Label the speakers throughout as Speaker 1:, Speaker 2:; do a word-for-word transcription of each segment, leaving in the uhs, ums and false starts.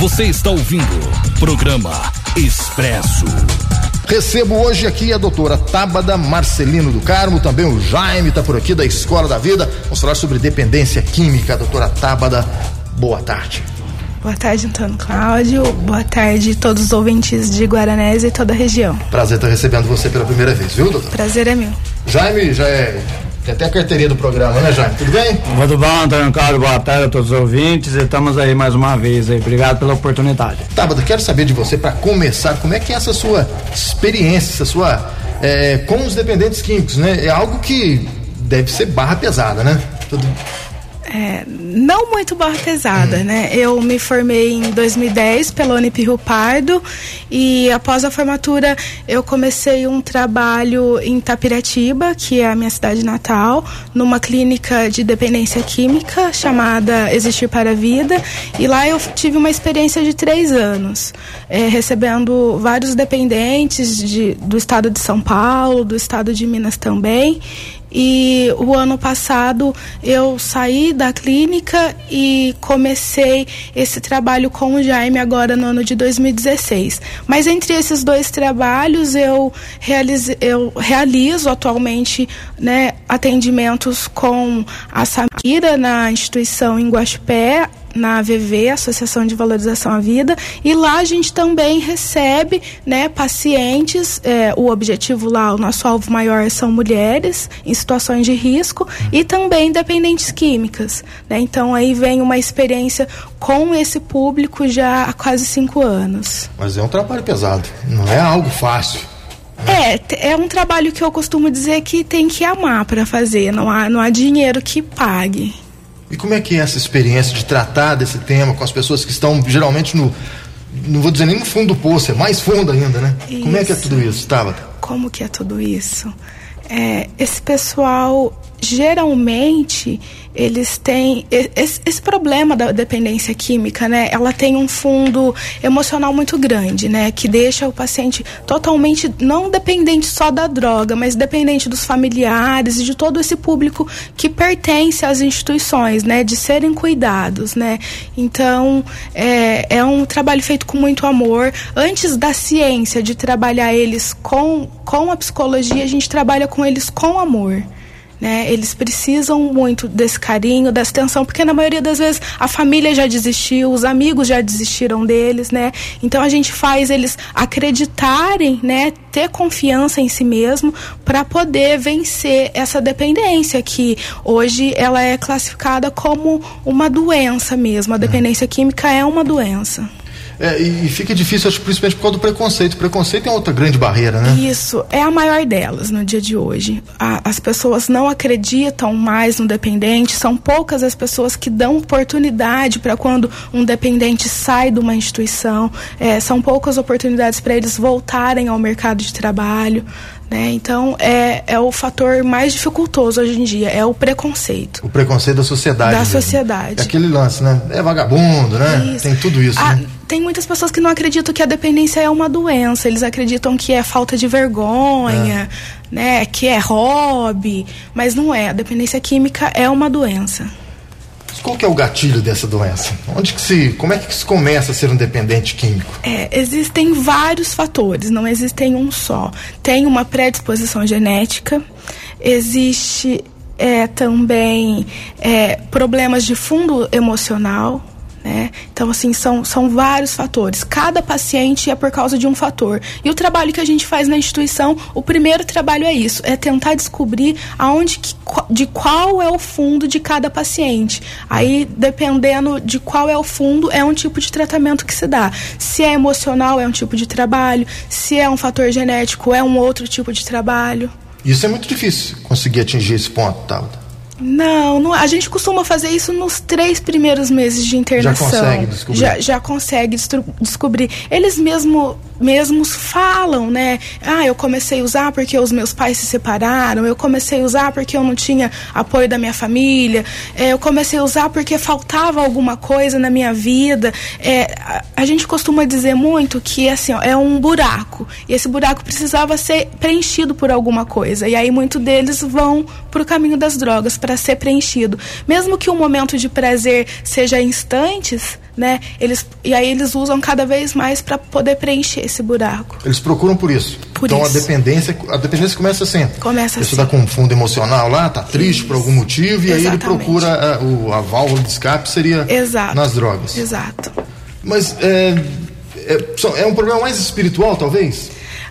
Speaker 1: Você está ouvindo programa Expresso.
Speaker 2: Recebo hoje aqui a doutora Tábada Marcelino do Carmo, também o Jaime está por aqui da Escola da Vida. Vamos falar sobre dependência química. Doutora Tábada, boa tarde.
Speaker 3: Boa tarde, Antônio Cláudio. Boa tarde a todos os ouvintes de Guaranésia e toda a região.
Speaker 2: Prazer estar recebendo você pela primeira vez, viu, doutor?
Speaker 3: Prazer é meu.
Speaker 2: Jaime, já é... tem até a carteirinha do programa, né, Jaime? Tudo bem?
Speaker 4: Tudo bom, Antônio Cláudio. Boa tarde a todos os ouvintes. Estamos aí mais uma vez aí. Obrigado pela oportunidade.
Speaker 2: Tábada, quero saber de você, para começar, como é que é essa sua experiência, essa sua é, com os dependentes químicos, né? É algo que deve ser barra pesada, né? Tudo...
Speaker 3: É, não muito barra pesada, hum. né? Eu me formei em dois mil e dez pela Unip Rio Pardo e após a formatura eu comecei um trabalho em Itapiratiba, que é a minha cidade natal, numa clínica de dependência química chamada Existir para a Vida, e lá eu tive uma experiência de três anos, é, recebendo vários dependentes de, do estado de São Paulo, do estado de Minas também. E o ano passado eu saí da clínica e comecei esse trabalho com o Jaime agora no ano de dois mil e dezesseis. Mas entre esses dois trabalhos eu realizo, eu realizo atualmente, né, atendimentos com a Samira na instituição em Guaxupé, na A V V, Associação de Valorização à Vida, e lá a gente também recebe, né, pacientes, é, o objetivo lá, o nosso alvo maior são mulheres em situações de risco e também dependentes químicas, né? Então aí vem uma experiência com esse público já há quase cinco anos.
Speaker 2: Mas é um trabalho pesado, não é algo fácil.
Speaker 3: É, é um trabalho que eu costumo dizer que tem que amar para fazer, não há, não há dinheiro que pague.
Speaker 2: E como é que é essa experiência de tratar desse tema com as pessoas que estão geralmente no, não vou dizer nem no fundo do poço, é mais fundo ainda, né?
Speaker 3: Isso.
Speaker 2: Como é que é tudo isso, Tábada?
Speaker 3: Como que é tudo isso? É, esse pessoal, geralmente, eles têm esse, esse problema da dependência química, né? Ela tem um fundo emocional muito grande, né? Que deixa o paciente totalmente não dependente só da droga, mas dependente dos familiares e de todo esse público que pertence às instituições, né? De serem cuidados, né? Então, é, é um trabalho feito com muito amor. Antes da ciência de trabalhar eles com, com a psicologia, a gente trabalha com eles com amor. Né? Eles precisam muito desse carinho, dessa atenção, porque na maioria das vezes a família já desistiu, os amigos já desistiram deles, né? Então a gente faz eles acreditarem, né? Ter confiança em si mesmo para poder vencer essa dependência que hoje ela é classificada como uma doença mesmo. A dependência química é uma doença.
Speaker 2: É, e fica difícil, acho, principalmente por causa do preconceito. O preconceito é outra grande barreira, né?
Speaker 3: Isso, é a maior delas no dia de hoje. A, as pessoas não acreditam mais no dependente, são poucas as pessoas que dão oportunidade para quando um dependente sai de uma instituição, é, são poucas oportunidades para eles voltarem ao mercado de trabalho. Né? Então, é, é o fator mais dificultoso hoje em dia, é o preconceito.
Speaker 2: O preconceito da sociedade.
Speaker 3: Da
Speaker 2: mesmo.
Speaker 3: sociedade.
Speaker 2: É aquele lance, né? É vagabundo, né?
Speaker 3: Isso.
Speaker 2: Tem tudo isso,
Speaker 3: ah,
Speaker 2: né?
Speaker 3: Tem muitas pessoas que não acreditam que a dependência é uma doença, eles acreditam que é falta de vergonha, é. né? Que é hobby, mas não é. A dependência química é uma doença.
Speaker 2: Qual que é o gatilho dessa doença? Onde que se, como é que se começa a ser um dependente químico?
Speaker 3: É, existem vários fatores, não existem um só. Tem uma predisposição genética, existe é, também é, problemas de fundo emocional, né? Então, assim, são, são vários fatores. Cada paciente é por causa de um fator. E o trabalho que a gente faz na instituição, o primeiro trabalho é isso, é tentar descobrir aonde que, de qual é o fundo de cada paciente. Aí, dependendo de qual é o fundo, é um tipo de tratamento que se dá. Se é emocional, é um tipo de trabalho. Se é um fator genético, é um outro tipo de trabalho.
Speaker 2: Isso é muito difícil, conseguir atingir esse ponto, Tábada.
Speaker 3: Não, não, a gente costuma fazer isso nos três primeiros meses de internação.
Speaker 2: Já consegue descobrir?
Speaker 3: Já, já consegue destru- descobrir. Eles mesmo, mesmos falam, né? Ah, eu comecei a usar porque os meus pais se separaram, eu comecei a usar porque eu não tinha apoio da minha família, é, eu comecei a usar porque faltava alguma coisa na minha vida. É, a, a gente costuma dizer muito que assim, ó, é um buraco, e esse buraco precisava ser preenchido por alguma coisa, e aí muitos deles vão pro caminho das drogas para ser preenchido. Mesmo que o momento de prazer seja instantes, né? Eles, e aí eles usam cada vez mais para poder preencher esse buraco.
Speaker 2: Eles procuram por isso.
Speaker 3: Por
Speaker 2: então
Speaker 3: isso.
Speaker 2: a dependência, a dependência começa assim.
Speaker 3: Começa
Speaker 2: assim. Você
Speaker 3: assim.
Speaker 2: está com um fundo emocional lá, tá triste isso. por algum motivo, e Exatamente. aí ele procura a, o, a válvula de escape seria
Speaker 3: Exato.
Speaker 2: nas drogas.
Speaker 3: Exato.
Speaker 2: Mas é, é, é um problema mais espiritual, talvez?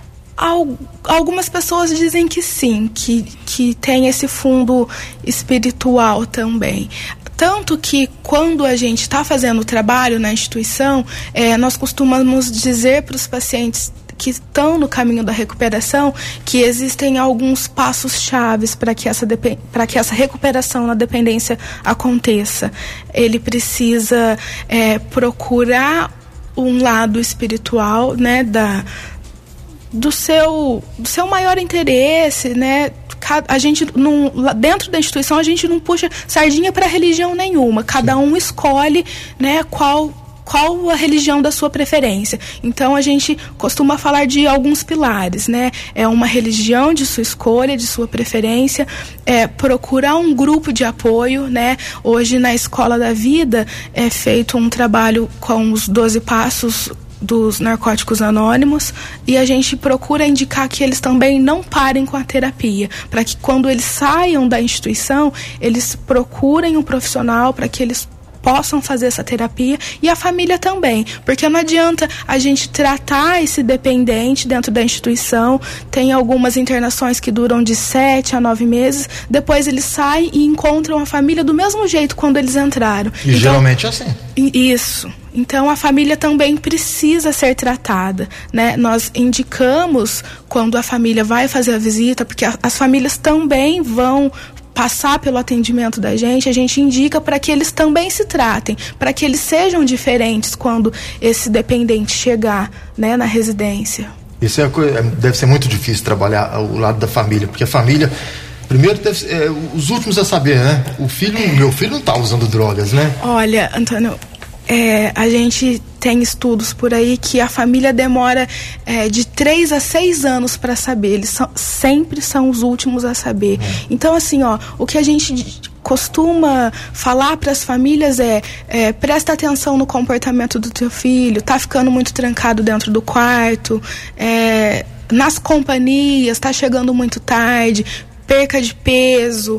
Speaker 3: Algumas pessoas dizem que sim, que, que tem esse fundo espiritual também. Tanto que quando a gente está fazendo o trabalho na instituição, é, nós costumamos dizer para os pacientes que estão no caminho da recuperação que existem alguns passos chaves para que essa para que essa recuperação na dependência aconteça. Ele precisa é, procurar um lado espiritual, né, da do seu do seu maior interesse, né? A gente não, dentro da instituição a gente não puxa sardinha para religião nenhuma. Cada um escolhe, né, qual qual a religião da sua preferência. Então a gente costuma falar de alguns pilares, né? É uma religião de sua escolha, de sua preferência, é procurar um grupo de apoio, né? Hoje na Escola da Vida é feito um trabalho com os doze passos dos Narcóticos Anônimos, e a gente procura indicar que eles também não parem com a terapia, para que quando eles saiam da instituição, eles procurem um profissional para que eles possam fazer essa terapia, e a família também, porque não adianta a gente tratar esse dependente dentro da instituição. Tem algumas internações que duram de sete a nove meses, depois eles saem e encontram a família do mesmo jeito quando eles entraram.
Speaker 2: E então, geralmente é assim.
Speaker 3: Isso. Então a família também precisa ser tratada, né? Nós indicamos quando a família vai fazer a visita, porque a, as famílias também vão passar pelo atendimento da gente, a gente indica para que eles também se tratem, para que eles sejam diferentes quando esse dependente chegar, né, na residência.
Speaker 2: Isso é, deve ser muito difícil trabalhar o lado da família, porque a família, primeiro, deve, é, os últimos a saber, né? O filho, é. meu filho não está usando drogas, né?
Speaker 3: Olha, Antônio, é, a gente tem estudos por aí que a família demora é, de três a seis anos para saber. Eles são, sempre são os últimos a saber. Uhum. Então, assim, ó, o que a gente costuma falar para as famílias é, é presta atenção no comportamento do teu filho, tá ficando muito trancado dentro do quarto, é, nas companhias, tá chegando muito tarde, perca de peso,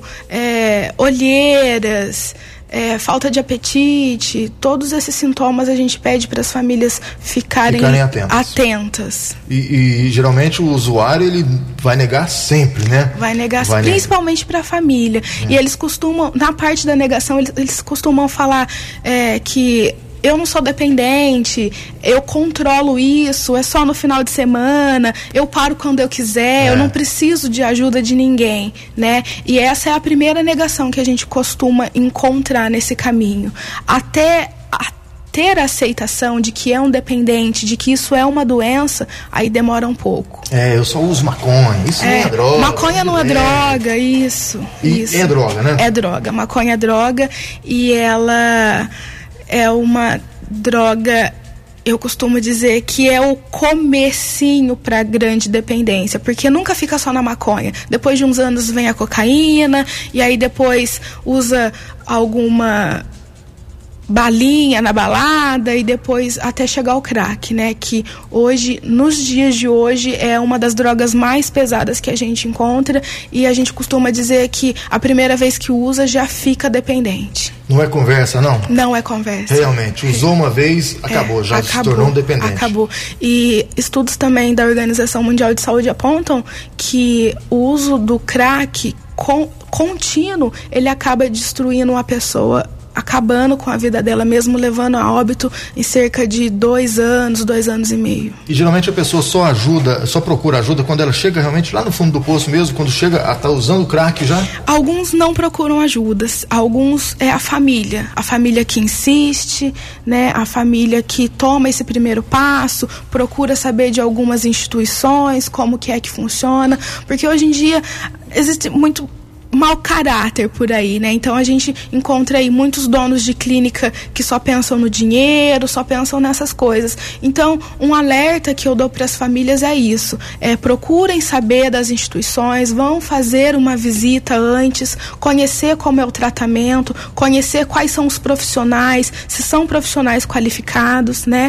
Speaker 3: é, olheiras, É, falta de apetite, todos esses sintomas a gente pede para as famílias ficarem, ficarem atentas. atentas.
Speaker 2: E, e geralmente o usuário ele vai negar sempre, né?
Speaker 3: Vai negar, vai principalmente para a família. É. E eles costumam, na parte da negação, eles, eles costumam falar é, que eu não sou dependente, eu controlo isso, é só no final de semana, eu paro quando eu quiser, é. eu não preciso de ajuda de ninguém, né? E essa é a primeira negação que a gente costuma encontrar nesse caminho. Até a ter a aceitação de que é um dependente, de que isso é uma doença, aí demora um pouco.
Speaker 2: É, eu só uso maconha, isso é, não é droga.
Speaker 3: Maconha não é, é droga, isso.
Speaker 2: E
Speaker 3: isso.
Speaker 2: É droga, né?
Speaker 3: É droga, maconha é droga, e ela é uma droga, eu costumo dizer que é o comecinho para grande dependência, porque nunca fica só na maconha. Depois de uns anos vem a cocaína, e aí depois usa alguma balinha na balada, e depois até chegar ao crack, né? Que hoje, nos dias de hoje, é uma das drogas mais pesadas que a gente encontra, e a gente costuma dizer que a primeira vez que usa já fica dependente.
Speaker 2: Não é conversa, não?
Speaker 3: Não é conversa.
Speaker 2: Realmente, usou uma vez, acabou, é, já acabou, se tornou um dependente.
Speaker 3: Acabou. E estudos também da Organização Mundial de Saúde apontam que o uso do crack con- contínuo, ele acaba destruindo uma pessoa, acabando com a vida dela, mesmo levando a óbito em cerca de dois anos, dois anos e meio.
Speaker 2: E geralmente a pessoa só ajuda, só procura ajuda quando ela chega realmente lá no fundo do poço mesmo, quando chega a estar usando o crack já?
Speaker 3: Alguns não procuram ajudas, alguns é a família, a família que insiste, né, a família que toma esse primeiro passo, procura saber de algumas instituições, como que é que funciona, porque hoje em dia existe muito mau caráter por aí, né? Então a gente encontra aí muitos donos de clínica que só pensam no dinheiro, só pensam nessas coisas. Então, um alerta que eu dou para as famílias é isso, é, procurem saber das instituições, vão fazer uma visita antes, conhecer como é o tratamento, conhecer quais são os profissionais, se são profissionais qualificados, né?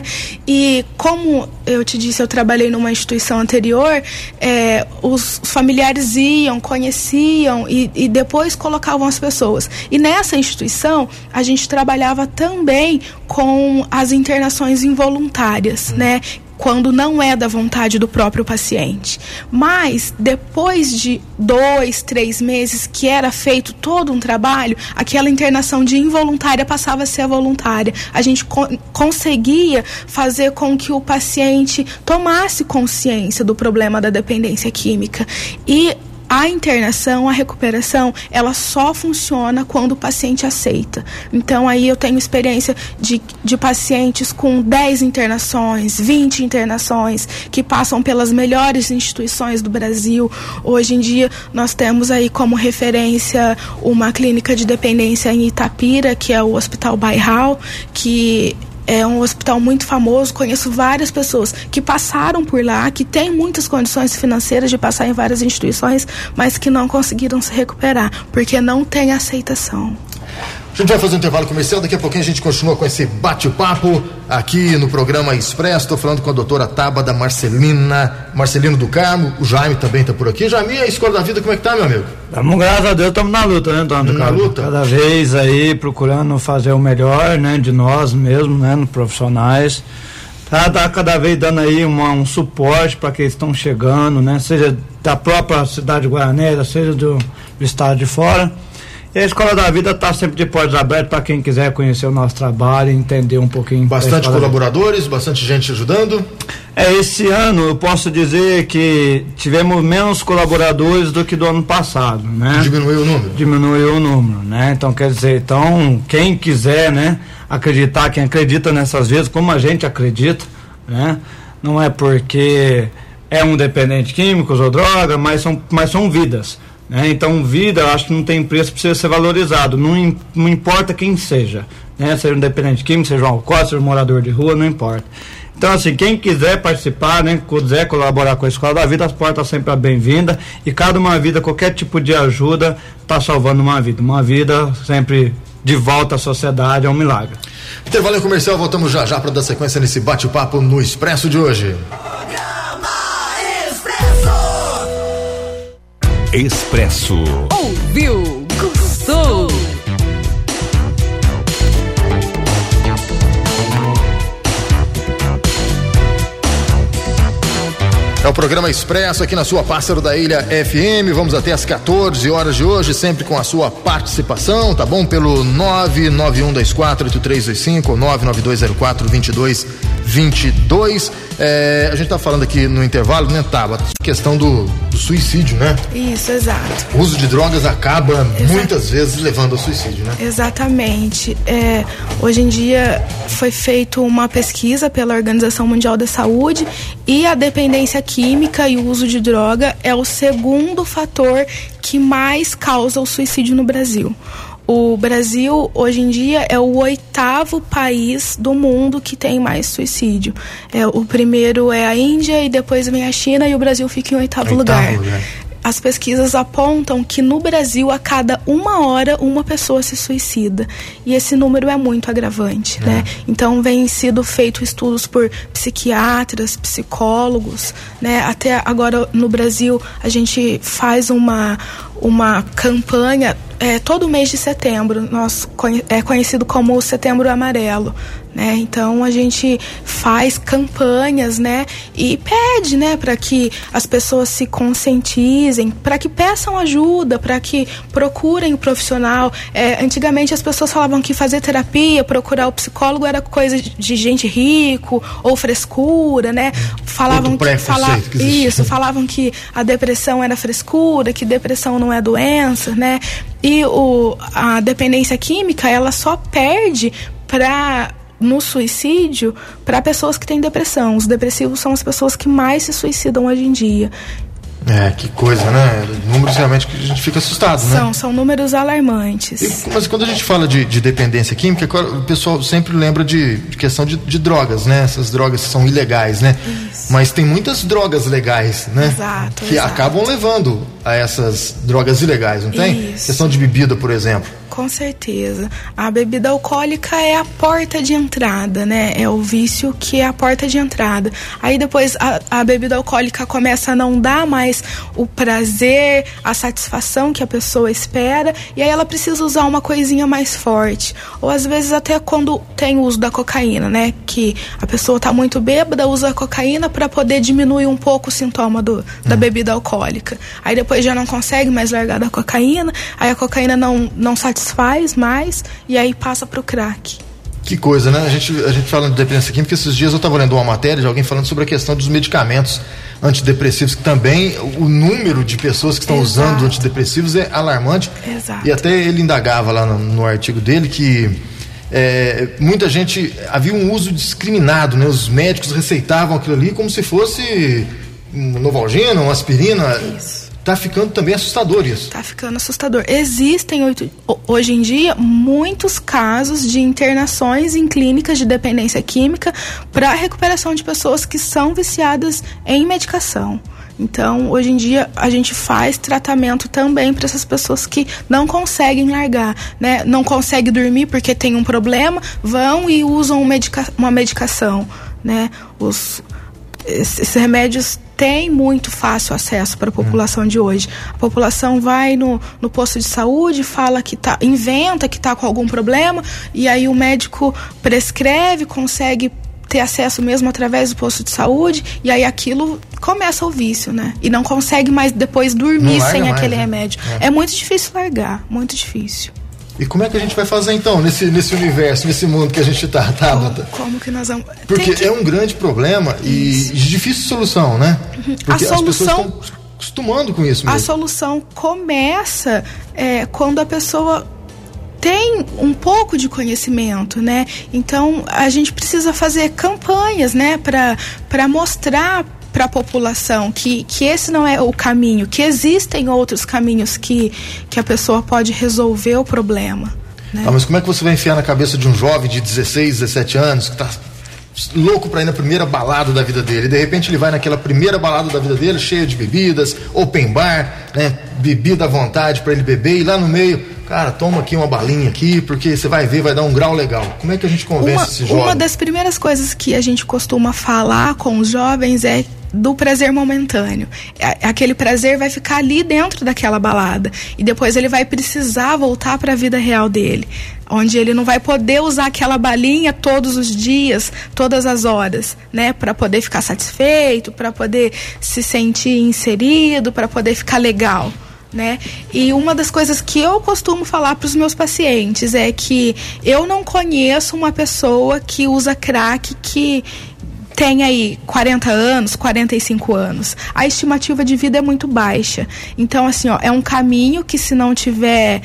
Speaker 3: E como eu te disse, eu trabalhei numa instituição anterior, é, os familiares iam, conheciam e e depois colocavam as pessoas. E nessa instituição, a gente trabalhava também com as internações involuntárias, hum. né? Quando não é da vontade do próprio paciente. Mas, depois de dois, três meses que era feito todo um trabalho, aquela internação de involuntária passava a ser a voluntária. A gente co- conseguia fazer com que o paciente tomasse consciência do problema da dependência química. E a internação, a recuperação, ela só funciona quando o paciente aceita. Então, aí eu tenho experiência de, de pacientes com dez internações, vinte internações, que passam pelas melhores instituições do Brasil. Hoje em dia, nós temos aí como referência uma clínica de dependência em Itapira, que é o Hospital Bairral, que é um hospital muito famoso. Conheço várias pessoas que passaram por lá, que têm muitas condições financeiras de passar em várias instituições, mas que não conseguiram se recuperar, porque não tem aceitação.
Speaker 2: A gente vai fazer um intervalo comercial, daqui a pouquinho a gente continua com esse bate-papo aqui no programa Expresso. Estou falando com a doutora Tábada Marcelina, Marcelino do Carmo, o Jaime também está por aqui. Jaime, a Escola da Vida, como é que tá, meu amigo?
Speaker 4: Estamos, graças a Deus, estamos na luta, né, Antônio?
Speaker 2: Na luta?
Speaker 4: Cada vez aí procurando fazer o melhor, né, de nós mesmos, né, nos profissionais. Tá, tá cada vez dando aí uma, um suporte para que eles estão chegando, né, seja da própria cidade de Guaranésia, seja do, do estado de fora. E a Escola da Vida está sempre de portas abertas para quem quiser conhecer o nosso trabalho e entender um pouquinho.
Speaker 2: Bastante colaboradores, bastante gente ajudando.
Speaker 4: É, esse ano eu posso dizer que tivemos menos colaboradores do que do ano passado, né?
Speaker 2: Diminuiu o número?
Speaker 4: Diminuiu o número, né? Então, quer dizer, então, quem quiser, né, acreditar, quem acredita nessas vezes, como a gente acredita, né? Não é porque é um dependente químico ou droga, mas são, mas são vidas. Né? Então, vida, eu acho que não tem preço, precisa ser valorizado, não, não importa quem seja, né? Seja um dependente químico, seja um alcoólatra, seja um morador de rua, não importa. Então, assim, quem quiser participar, né, quiser colaborar com a Escola da Vida, as portas sempre são bem-vindas, e cada uma vida, qualquer tipo de ajuda está salvando uma vida, uma vida sempre de volta à sociedade, é um milagre.
Speaker 2: Intervalo comercial, voltamos já já para dar sequência nesse bate-papo no Expresso de hoje.
Speaker 1: Expresso.
Speaker 5: Ouviu, gostou.
Speaker 2: É o programa Expresso aqui na sua Pássaro da Ilha F M. Vamos até às quatorze horas de hoje, sempre com a sua participação, tá bom? Pelo nove nove um dois quatro oito três dois cinco ou nove nove dois zero quatro dois dois dois dois. É, a gente tá falando aqui no intervalo, né, Tábua? Questão do, do suicídio, né?
Speaker 3: Isso, exato.
Speaker 2: O uso de drogas acaba Exato. muitas vezes levando ao suicídio, né?
Speaker 3: Exatamente. É, hoje em dia foi feita uma pesquisa pela Organização Mundial da Saúde e a dependência química e o uso de droga é o segundo fator que mais causa o suicídio no Brasil. O Brasil, hoje em dia, é o oitavo país do mundo que tem mais suicídio. É, o primeiro é a Índia e depois vem a China e o Brasil fica em oitavo, oitavo lugar. lugar. As pesquisas apontam que no Brasil, a cada uma hora, uma pessoa se suicida. E esse número é muito agravante, é. né? Então, vem sido feito estudos por psiquiatras, psicólogos, né? Até agora, no Brasil, a gente faz uma, uma campanha é, todo mês de setembro. Nós, é conhecido como o Setembro Amarelo. Né? Então a gente faz campanhas, né? E pede, né, para que as pessoas se conscientizem, para que peçam ajuda, para que procurem o profissional. É, antigamente as pessoas falavam que fazer terapia, procurar o psicólogo era coisa de gente rico ou frescura, né? Falavam que, fala, que isso, falavam que a depressão era frescura, que depressão não é doença, né? E o, a dependência química, ela só perde para no suicídio para pessoas que têm depressão. Os depressivos são as pessoas que mais se suicidam hoje em dia.
Speaker 2: É, que coisa, né? Números realmente que a gente fica assustado, né?
Speaker 3: São, são números alarmantes.
Speaker 2: E, mas quando a gente fala de, de dependência química, o pessoal sempre lembra de, de questão de, de drogas, né? Essas drogas são ilegais, né? Isso. Mas tem muitas drogas legais, né?
Speaker 3: Exato,
Speaker 2: que
Speaker 3: exato.
Speaker 2: acabam levando a essas drogas ilegais, não tem?
Speaker 3: Isso.
Speaker 2: Questão de bebida, por exemplo.
Speaker 3: Com certeza. A bebida alcoólica é a porta de entrada, né? É o vício que é a porta de entrada. Aí depois a, a bebida alcoólica começa a não dar mais o prazer, a satisfação que a pessoa espera, e aí ela precisa usar uma coisinha mais forte. Ou às vezes até quando tem o uso da cocaína, né? Que a pessoa tá muito bêbada, usa a cocaína para poder diminuir um pouco o sintoma do, da hum. bebida alcoólica. Aí depois já não consegue mais largar da cocaína, aí a cocaína não, não satisfaz faz mais e aí passa pro crack.
Speaker 2: Que coisa, né? A gente, a gente fala de dependência química, esses dias eu estava lendo uma matéria de alguém falando sobre a questão dos medicamentos antidepressivos, que também o número de pessoas que estão Exato. usando antidepressivos é alarmante.
Speaker 3: Exato.
Speaker 2: E até ele indagava lá no, no artigo dele que é, muita gente, havia um uso discriminado, né? Os médicos receitavam aquilo ali como se fosse um Novalgina, uma aspirina.
Speaker 3: Isso.
Speaker 2: Tá ficando também assustador isso.
Speaker 3: Tá ficando assustador. Existem hoje em dia muitos casos de internações em clínicas de dependência química para a recuperação de pessoas que são viciadas em medicação. Então, hoje em dia, a gente faz tratamento também para essas pessoas que não conseguem largar, né? Não conseguem dormir porque tem um problema, vão e usam medica- uma medicação, né? Os, esses remédios tem muito fácil acesso para a população hum. de hoje. A população vai no, no posto de saúde, fala que tá, inventa que está com algum problema, e aí o médico prescreve, consegue ter acesso mesmo através do posto de saúde, e aí aquilo começa o vício, né? E não consegue mais depois dormir sem mais, aquele né? remédio. É. é muito difícil largar, muito difícil.
Speaker 2: E como é que a gente vai fazer então nesse, nesse universo, nesse mundo que a gente está, tá?
Speaker 3: Como, como que nós vamos...
Speaker 2: Porque
Speaker 3: que...
Speaker 2: é um grande problema e de difícil solução, né? Porque
Speaker 3: a solução...
Speaker 2: as pessoas estão acostumando com isso mesmo.
Speaker 3: A solução começa é, quando a pessoa tem um pouco de conhecimento, né? Então a gente precisa fazer campanhas, né? Para para mostrar para a população que, que esse não é o caminho, que existem outros caminhos que, que a pessoa pode resolver o problema, né?
Speaker 2: Ah, mas como é que você vai enfiar na cabeça de um jovem de dezesseis, dezessete anos que está louco para ir na primeira balada da vida dele, e de repente ele vai naquela primeira balada da vida dele cheia de bebidas, open bar, né? Bebida à vontade para ele beber, e lá no meio, cara, toma aqui uma balinha aqui, porque você vai ver, vai dar um grau legal. Como é que a gente convence
Speaker 3: uma,
Speaker 2: esse jovem?
Speaker 3: Uma das primeiras coisas que a gente costuma falar com os jovens é do prazer momentâneo. Aquele prazer vai ficar ali dentro daquela balada e depois ele vai precisar voltar para a vida real dele, onde ele não vai poder usar aquela balinha todos os dias, todas as horas, né, para poder ficar satisfeito, para poder se sentir inserido, para poder ficar legal, né? E uma das coisas que eu costumo falar para os meus pacientes é que eu não conheço uma pessoa que usa crack que tem aí quarenta anos, quarenta e cinco anos. A estimativa de vida é muito baixa. Então, assim, ó, é um caminho que, se não tiver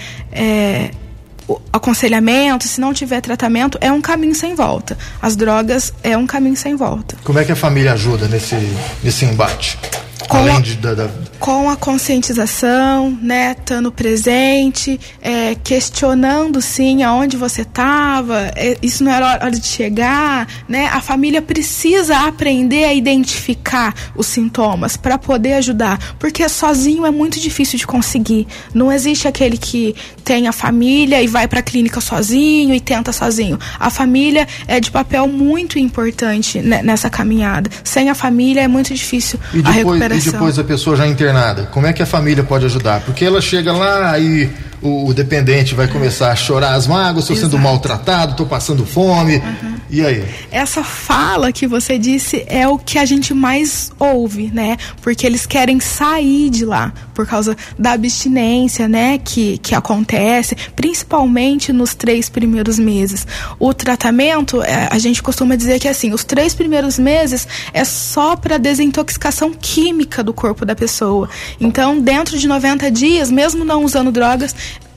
Speaker 3: é, aconselhamento, se não tiver tratamento, é um caminho sem volta. As drogas é um caminho sem volta.
Speaker 2: Como é que a família ajuda nesse, nesse embate?
Speaker 3: Com
Speaker 2: Além
Speaker 3: a,
Speaker 2: de, da, da...
Speaker 3: com a conscientização, né, estando presente, é, questionando sim aonde você estava, é, isso não era hora de chegar, né? A família precisa aprender a identificar os sintomas para poder ajudar, porque sozinho é muito difícil de conseguir. Não existe aquele que tem a família e vai para a clínica sozinho e tenta sozinho. A família é de papel muito importante nessa caminhada. Sem a família é muito difícil
Speaker 2: e
Speaker 3: a
Speaker 2: depois,
Speaker 3: recuperação.
Speaker 2: E depois a pessoa já internada, como é que a família pode ajudar? Porque ela chega lá e o, o dependente vai começar a chorar as mágoas, estou sendo maltratado, estou passando fome, uhum. E aí?
Speaker 3: Essa fala que você disse é o que a gente mais ouve, né? Porque eles querem sair de lá por causa da abstinência, né? Que, que acontece, principalmente nos três primeiros meses. O tratamento, é, a gente costuma dizer que assim, os três primeiros meses é só para desintoxicação química do corpo da pessoa. Então, dentro de noventa dias, mesmo não usando drogas,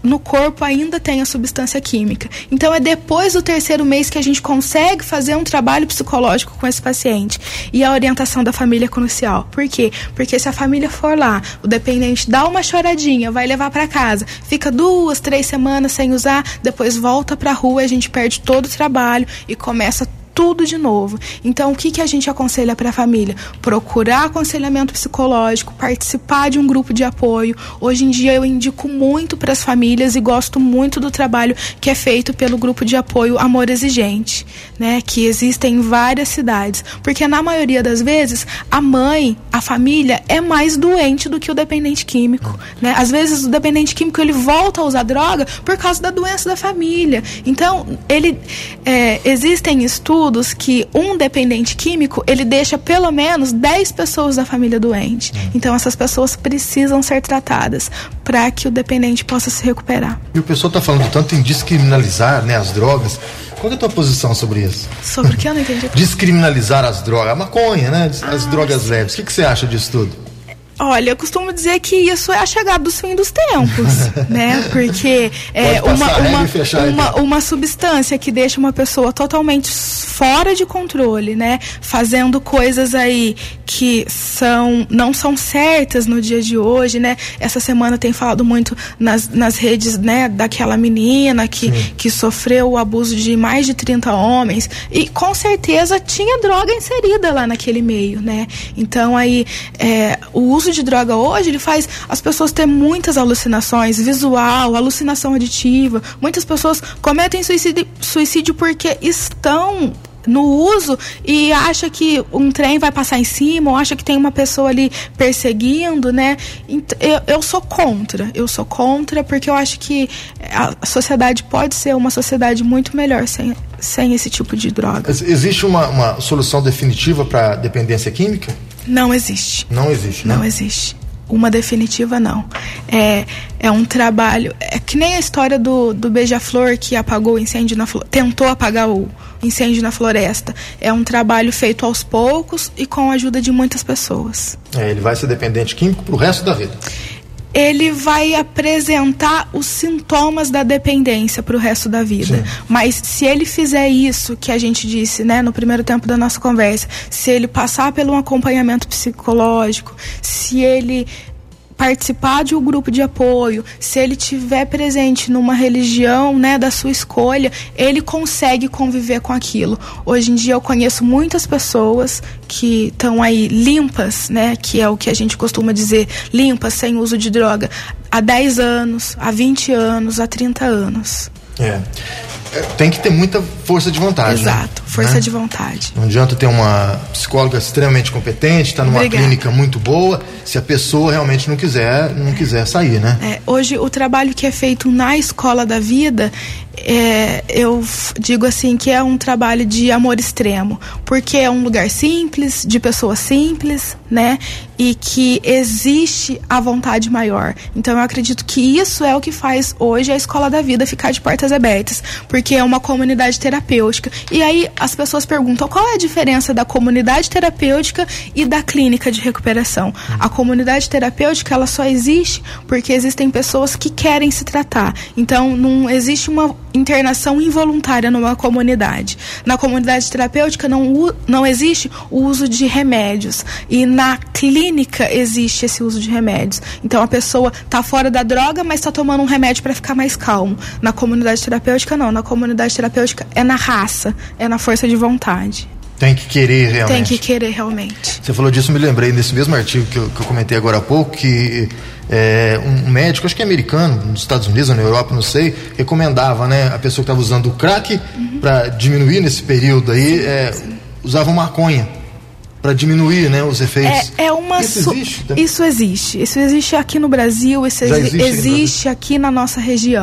Speaker 3: no corpo ainda tem a substância química. Então é depois do terceiro mês que a gente consegue fazer um trabalho psicológico com esse paciente. E a orientação da família é crucial. Por quê? Porque se a família for lá, o dependente dá uma choradinha, vai levar para casa, fica duas, três semanas sem usar, depois volta para a rua, a gente perde todo o trabalho e começa tudo de novo. Então, o que, que a gente aconselha para a família? Procurar aconselhamento psicológico, participar de um grupo de apoio. Hoje em dia eu indico muito para as famílias e gosto muito do trabalho que é feito pelo grupo de apoio Amor Exigente, né? Que existe em várias cidades. Porque na maioria das vezes, a mãe, a família é mais doente do que o dependente químico, né? Às vezes o dependente químico ele volta a usar droga por causa da doença da família. Então, ele, é, existem estudos que um dependente químico, ele deixa pelo menos dez pessoas da família doente. Então essas pessoas precisam ser tratadas para que o dependente possa se recuperar.
Speaker 2: E o pessoal está falando tanto em descriminalizar, né, as drogas. Qual é a tua posição sobre isso?
Speaker 3: Sobre o que eu não entendi?
Speaker 2: Descriminalizar as drogas, a maconha, né, as ah, drogas
Speaker 3: sim.
Speaker 2: leves. O que, que você acha disso tudo?
Speaker 3: Olha, eu costumo dizer que isso é a chegada dos fins dos tempos, né? Porque é uma, uma, uma, uma substância que deixa uma pessoa totalmente fora de controle, né? Fazendo coisas aí que são, não são certas no dia de hoje, né? Essa semana tem falado muito nas, nas redes, né? Daquela menina que, que sofreu o abuso de mais de trinta homens e com certeza tinha droga inserida lá naquele meio, né? Então aí, é, o uso de droga hoje, ele faz as pessoas ter muitas alucinações, visual, alucinação auditiva. Muitas pessoas cometem suicídio, suicídio porque estão no uso e acha que um trem vai passar em cima, ou acha que tem uma pessoa ali perseguindo, né? Eu, eu sou contra, eu sou contra porque eu acho que a sociedade pode ser uma sociedade muito melhor sem, sem esse tipo de droga.
Speaker 2: Existe uma, uma solução definitiva para dependência química?
Speaker 3: Não existe.
Speaker 2: Não existe, né?
Speaker 3: Não existe. Uma definitiva, não. É, é um trabalho... É que nem a história do, do beija-flor que apagou o incêndio na floresta. Tentou apagar o incêndio na floresta. É um trabalho feito aos poucos e com a ajuda de muitas pessoas.
Speaker 2: É, ele vai ser dependente químico pro resto da vida.
Speaker 3: Ele vai apresentar os sintomas da dependência para o resto da vida. Sim. Mas se ele fizer isso que a gente disse, né, no primeiro tempo da nossa conversa, se ele passar por um acompanhamento psicológico, se ele participar de um grupo de apoio, se ele tiver presente numa religião, né, da sua escolha, ele consegue conviver com aquilo. Hoje em dia eu conheço muitas pessoas que estão aí limpas, né, que é o que a gente costuma dizer, limpas, sem uso de droga, há dez anos, há vinte anos, há trinta anos.
Speaker 2: É. Tem que ter muita força de vontade.
Speaker 3: Exato,
Speaker 2: né?
Speaker 3: força
Speaker 2: né?
Speaker 3: de vontade.
Speaker 2: Não adianta ter uma psicóloga extremamente competente, estar tá numa Obrigada. clínica muito boa, se a pessoa realmente não quiser, não quiser sair, né?
Speaker 3: É, hoje o trabalho que é feito na escola da vida, é, eu digo assim que é um trabalho de amor extremo, porque é um lugar simples, de pessoas simples, né? E que existe a vontade maior. Então eu acredito que isso é o que faz hoje a escola da vida ficar de portas abertas, porque é uma comunidade terapêutica. E aí as pessoas perguntam qual é a diferença da comunidade terapêutica e da clínica de recuperação. A comunidade terapêutica, ela só existe porque existem pessoas que querem se tratar. Então não existe uma internação involuntária numa comunidade. Na comunidade terapêutica não, não existe o uso de remédios, e na clínica existe esse uso de remédios. Então a pessoa está fora da droga, mas está tomando um remédio para ficar mais calmo. Na comunidade terapêutica não, na comunidade terapêutica é na raça, é na força de vontade.
Speaker 2: Tem que querer realmente.
Speaker 3: Tem que querer realmente.
Speaker 2: Você falou disso, me lembrei desse mesmo artigo que eu, que eu comentei agora há pouco, que é, um médico, acho que é americano, nos Estados Unidos ou na Europa, não sei, recomendava, né, a pessoa que estava usando o crack, uhum, para diminuir nesse período aí, é, usava maconha para diminuir, né, os efeitos.
Speaker 3: É, é uma
Speaker 2: isso,
Speaker 3: su-
Speaker 2: existe, tá?
Speaker 3: isso existe. Isso existe aqui no Brasil, isso exi- existe, existe aqui na nossa região.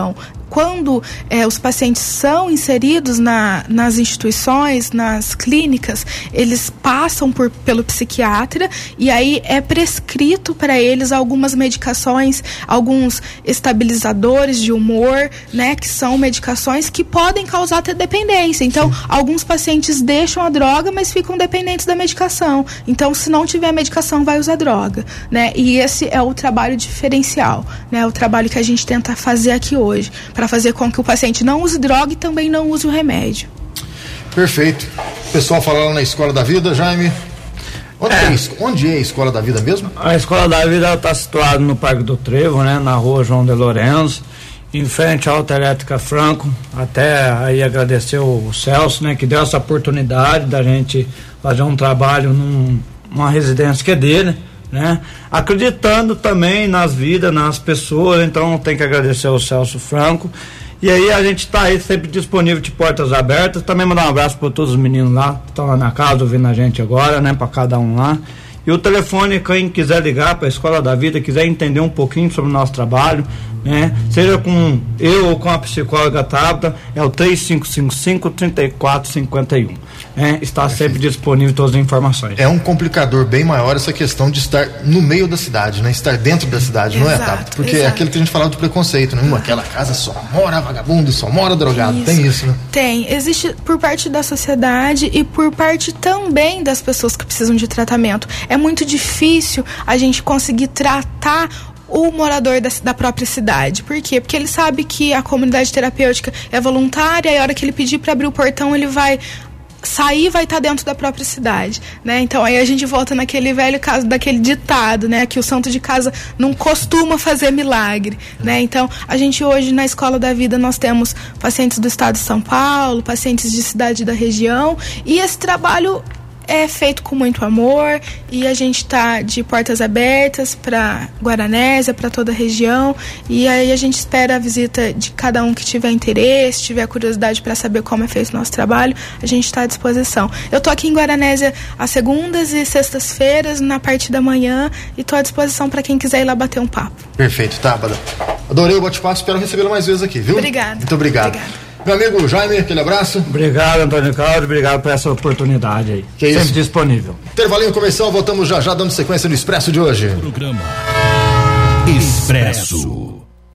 Speaker 3: quando é, os pacientes são inseridos na, nas instituições, nas clínicas, eles passam por, pelo psiquiatra e aí é prescrito para eles algumas medicações, alguns estabilizadores de humor, né, que são medicações que podem causar até dependência. Então, sim, alguns pacientes deixam a droga, mas ficam dependentes da medicação. Então, se não tiver medicação, vai usar droga, né? E esse é o trabalho diferencial, né? O trabalho que a gente tenta fazer aqui hoje, para fazer com que o paciente não use droga e também não use o remédio.
Speaker 2: Perfeito. O pessoal fala lá na Escola da Vida, Jaime. Onde é, é, onde é a Escola da Vida mesmo?
Speaker 4: A Escola da Vida está situada no Parque do Trevo, né? Na rua João de Lourenço, em frente à Autoelétrica Franco. Até aí agradecer o Celso, né? Que deu essa oportunidade da gente fazer um trabalho num, numa residência que é dele, né? Acreditando também nas vidas, nas pessoas. Então tem que agradecer ao Celso Franco. E aí a gente está aí sempre disponível, de portas abertas. Também mandar um abraço para todos os meninos lá que estão lá na casa ouvindo a gente agora, né? Para cada um lá. E o telefone, quem quiser ligar para a Escola da Vida, quiser entender um pouquinho sobre o nosso trabalho, né? Seja com eu ou com a psicóloga Tabata, é o três cinco cinco cinco, três quatro cinco um. Né? Está sempre disponível todas as informações.
Speaker 2: É um complicador bem maior essa questão de estar no meio da cidade, né? Estar dentro da cidade, exato, não é, Tabata? Porque exato, é aquilo que a gente falava do preconceito, né? Aquela casa só mora vagabundo, só mora drogado. Isso. Tem isso, né?
Speaker 3: Tem. Existe por parte da sociedade e por parte também das pessoas que precisam de tratamento. É muito difícil a gente conseguir tratar o morador da, da própria cidade. Por quê? Porque ele sabe que a comunidade terapêutica é voluntária e a hora que ele pedir para abrir o portão, ele vai sair, vai estar dentro da própria cidade, né? Então aí a gente volta naquele velho caso, daquele ditado, né? Que o santo de casa não costuma fazer milagre, né? Então a gente hoje na Escola da Vida nós temos pacientes do estado de São Paulo, pacientes de cidade da região, e esse trabalho é feito com muito amor e a gente está de portas abertas para Guaranésia, para toda a região, e aí a gente espera a visita de cada um que tiver interesse, tiver curiosidade para saber como é feito o nosso trabalho, a gente está à disposição. Eu estou aqui em Guaranésia às segundas e sextas-feiras, na parte da manhã, e estou à disposição para quem quiser ir lá bater um papo.
Speaker 2: Perfeito, Tabata. Adorei o bate-papo, espero recebê-lo mais vezes aqui, viu?
Speaker 3: Obrigada.
Speaker 2: Muito obrigado.
Speaker 3: Obrigada.
Speaker 2: Meu amigo Jaime, aquele abraço.
Speaker 4: Obrigado, Antônio Cláudio, obrigado por essa oportunidade aí.
Speaker 2: Que
Speaker 4: sempre
Speaker 2: isso?
Speaker 4: Disponível.
Speaker 2: Intervalinho comercial, voltamos já já dando sequência no Expresso de hoje.
Speaker 1: Programa Expresso.